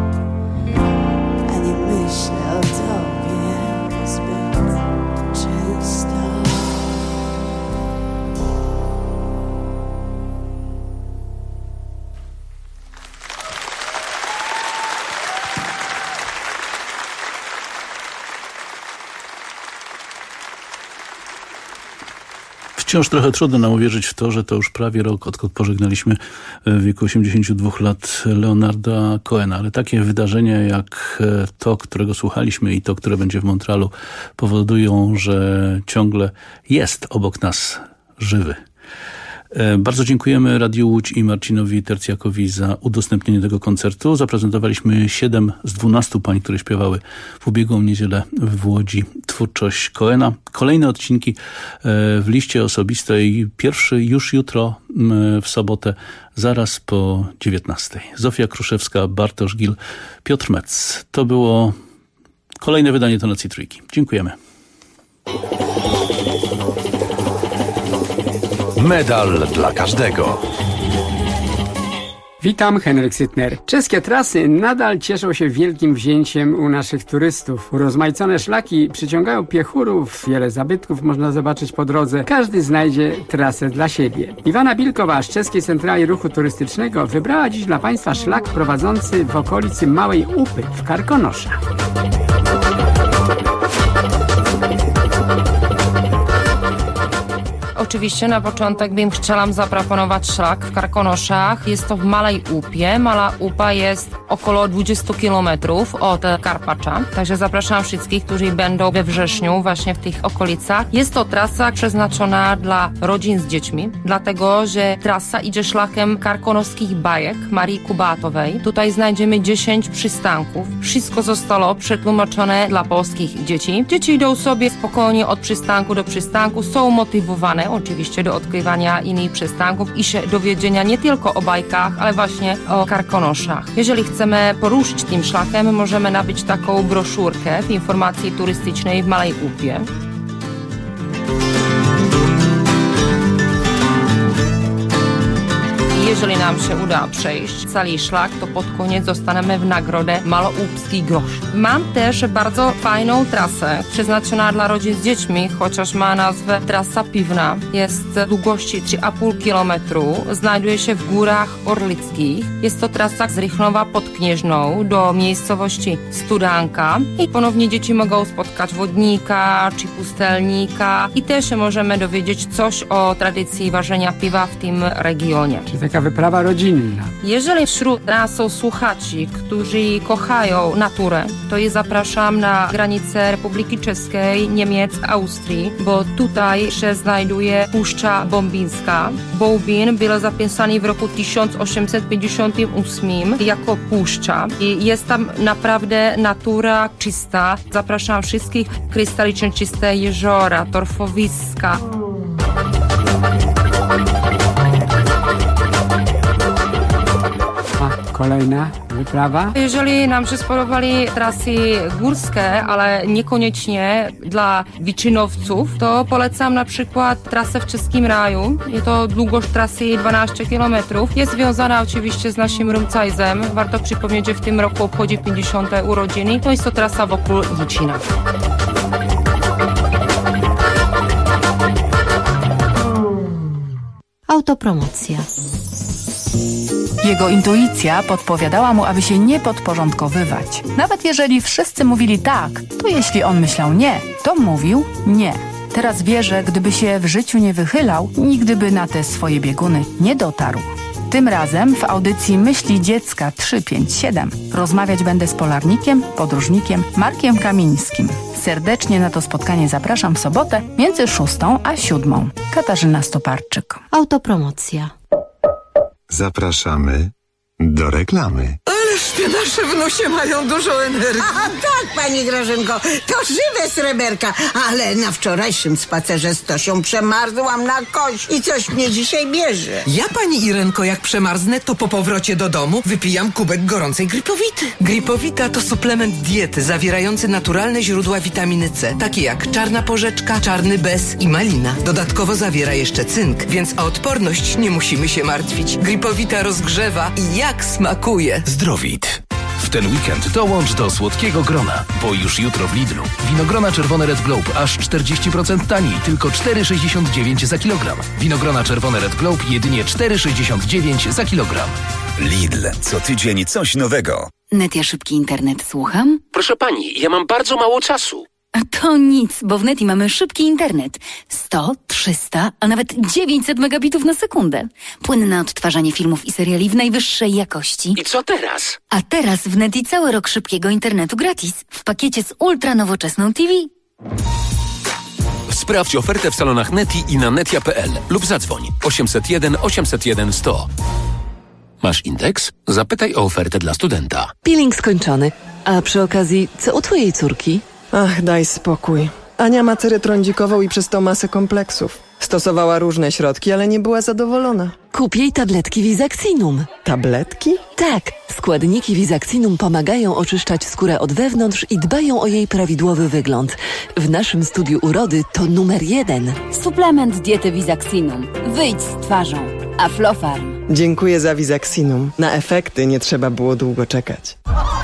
A nie myślę o tobie zbyt często. Wciąż trochę trudno nam uwierzyć w to, że to już prawie rok, odkąd pożegnaliśmy w wieku 82 lat Leonarda Cohena. Ale takie wydarzenia jak to, którego słuchaliśmy i to, które będzie w Montrealu, powodują, że ciągle jest obok nas żywy. Bardzo dziękujemy Radiu Łódź i Marcinowi Tercjakowi za udostępnienie tego koncertu. Zaprezentowaliśmy 7 z 12 pań, które śpiewały w ubiegłą niedzielę w Łodzi. twórczość Cohena. Kolejne odcinki w liście osobistej. Pierwszy już jutro w sobotę, zaraz po 19:00. Zofia Kruszewska, Bartosz Gil, Piotr Metz. To było kolejne wydanie Tonacji Trójki. Dziękujemy. Medal dla każdego. Witam, Henryk Sytner. Czeskie trasy nadal cieszą się wielkim wzięciem u naszych turystów. Urozmaicone szlaki przyciągają piechurów, wiele zabytków można zobaczyć po drodze. Każdy znajdzie trasę dla siebie. Iwana Bilkowa z Czeskiej Centrali Ruchu Turystycznego wybrała dziś dla Państwa szlak prowadzący w okolicy Małej Upy w Karkonoszach. Oczywiście na początek bym chciała zaproponować szlak w Karkonoszach. Jest to w Malej Upie. Mala Upa jest około 20 km od Karpacza. Także zapraszam wszystkich, którzy będą we wrześniu właśnie w tych okolicach. Jest to trasa przeznaczona dla rodzin z dziećmi, dlatego że trasa idzie szlakiem karkonoskich bajek Marii Kubatowej. Tutaj znajdziemy 10 przystanków. Wszystko zostało przetłumaczone dla polskich dzieci. Dzieci idą sobie spokojnie od przystanku do przystanku, są motywowane oczywiście do odkrywania innych przystanków i się dowiedzenia nie tylko o bajkach, ale właśnie o Karkonoszach. Jeżeli chcemy poruszyć tym szlakiem, możemy nabyć taką broszurkę w informacji turystycznej w Malej Upie. Jeżeli nam się uda przejść cały szlak, to pod koniec dostaniemy w nagrodę maloupski grosz. Mam też bardzo fajną trasę przeznaczoną dla rodzin z dziećmi, chociaż ma nazwę Trasa Piwna. Jest długości 3,5 km, znajduje się w Górach Orlickich. Jest to trasa z Rychnowa pod Knieżną do miejscowości Studanka i ponownie dzieci mogą spotkać wodnika czy pustelnika i też możemy dowiedzieć coś o tradycji ważenia piwa w tym regionie. Taka wyprawa rodzinna. Jeżeli wśród nas są słuchacze, którzy kochają naturę, to je zapraszam na granicę Republiki Czeskiej, Niemiec, Austrii, bo tutaj się znajduje Puszcza Bombinska. Bombin był zapisany w roku 1858 jako puszcza i jest tam naprawdę natura czysta. Zapraszam wszystkich, krystalicznie czyste jeziora, torfowiska. Kolejna wyprawa. Jeżeli nam się spodobali trasy górskie, ale niekoniecznie dla wyczynowców, to polecam na przykład trasę w Czeskim Raju. Jest to długość trasy 12 km. Jest związana oczywiście z naszym Rumcajzem. Warto przypomnieć, że w tym roku obchodzi 50. urodziny. To jest to trasa wokół Dziczyna. Autopromocja. Jego intuicja podpowiadała mu, aby się nie podporządkowywać. Nawet jeżeli wszyscy mówili tak, to jeśli on myślał nie, to mówił nie. Teraz wie, że gdyby się w życiu nie wychylał, nigdy by na te swoje bieguny nie dotarł. Tym razem w audycji Myśli Dziecka 357 rozmawiać będę z polarnikiem, podróżnikiem Markiem Kamińskim. Serdecznie na to spotkanie zapraszam w sobotę między 6 a 7. Katarzyna Stoparczyk. Autopromocja. Zapraszamy do reklamy. Ależ te nasze wnusie mają dużo energii. A tak, pani Grażynko, to żywe sreberka, ale na wczorajszym spacerze z Tosią przemarzłam na kość i coś mnie dzisiaj bierze. Ja, pani Irenko, jak przemarznę, to po powrocie do domu wypijam kubek gorącej Gripowity. Gripowita to suplement diety zawierający naturalne źródła witaminy C, takie jak czarna porzeczka, czarny bez i malina. Dodatkowo zawiera jeszcze cynk, więc o odporność nie musimy się martwić. Gripowita rozgrzewa i jak smakuje. Zdrowit. W ten weekend dołącz do słodkiego grona, bo już jutro w Lidlu winogrona czerwone Red Globe aż 40% taniej, tylko 4,69 za kilogram. Winogrona czerwone Red Globe jedynie 4,69 za kilogram. Lidl, co tydzień coś nowego. Netia Szybki Internet, słucham? Proszę pani, ja mam bardzo mało czasu. A to nic, bo w Neti mamy szybki internet. 100, 300, a nawet 900 megabitów na sekundę. Płynne odtwarzanie filmów i seriali w najwyższej jakości. I co teraz? A teraz w Neti cały rok szybkiego internetu gratis. W pakiecie z ultra nowoczesną TV. Sprawdź ofertę w salonach Neti i na netia.pl lub zadzwoń 801 801 100. Masz indeks? Zapytaj o ofertę dla studenta. Peeling skończony. A przy okazji, co u twojej córki? Ach, daj spokój. Ania ma cerę trądzikową i przez to masę kompleksów. Stosowała różne środki, ale nie była zadowolona. Kup jej tabletki Visaxinum. Tabletki? Tak, składniki Visaxinum pomagają oczyszczać skórę od wewnątrz i dbają o jej prawidłowy wygląd. W naszym studiu urody to numer 1. Suplement diety Visaxinum. Wyjdź z twarzą. Aflofarm. Dziękuję za Visaxinum. Na efekty nie trzeba było długo czekać.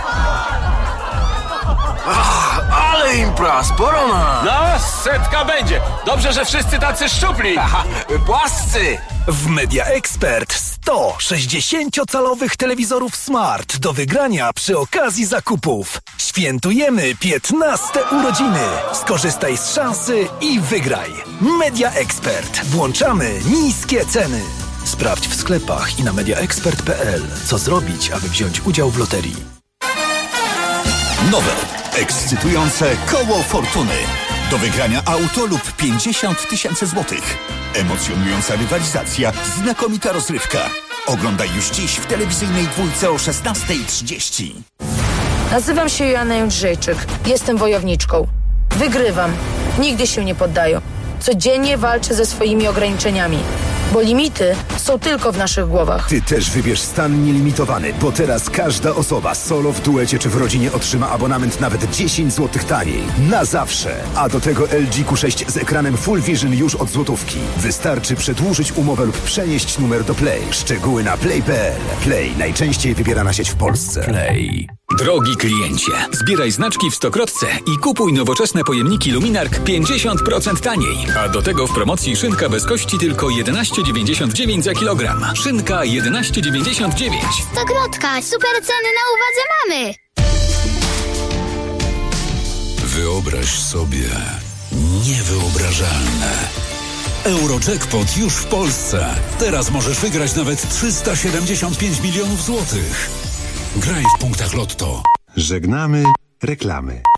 Ale impra, sporo ma. No, setka będzie. Dobrze, że wszyscy tacy szczupli. Aha, płascy. W Media Expert 100 60-calowych telewizorów Smart do wygrania przy okazji zakupów. Świętujemy 15 urodziny. Skorzystaj z szansy i wygraj. Media Expert. Włączamy niskie ceny. Sprawdź w sklepach i na mediaexpert.pl, co zrobić, aby wziąć udział w loterii. Nowe, ekscytujące koło fortuny. Do wygrania auto lub 50 000 złotych. Emocjonująca rywalizacja, znakomita rozrywka. Oglądaj już dziś w telewizyjnej dwójce o 16:30. Nazywam się Joanna Jędrzejczyk. Jestem wojowniczką. Wygrywam. Nigdy się nie poddaję. Codziennie walczę ze swoimi ograniczeniami. Bo limity są tylko w naszych głowach. Ty też wybierz stan nielimitowany, bo teraz każda osoba solo, w duecie czy w rodzinie otrzyma abonament nawet 10 zł taniej. Na zawsze. A do tego LG Q6 z ekranem Full Vision już od złotówki. Wystarczy przedłużyć umowę lub przenieść numer do Play. Szczegóły na play.pl. Play. Najczęściej wybierana sieć w Polsce. Play. Drogi kliencie, zbieraj znaczki w Stokrotce i kupuj nowoczesne pojemniki Luminark 50% taniej. A do tego w promocji szynka bez kości tylko 11,99 za kilogram. Szynka 11,99. Stokrotka, super ceny na uwadze mamy. Wyobraź sobie niewyobrażalne. Eurojackpot już w Polsce. Teraz możesz wygrać nawet 375 milionów złotych. Graj w punktach Lotto. Żegnamy reklamy.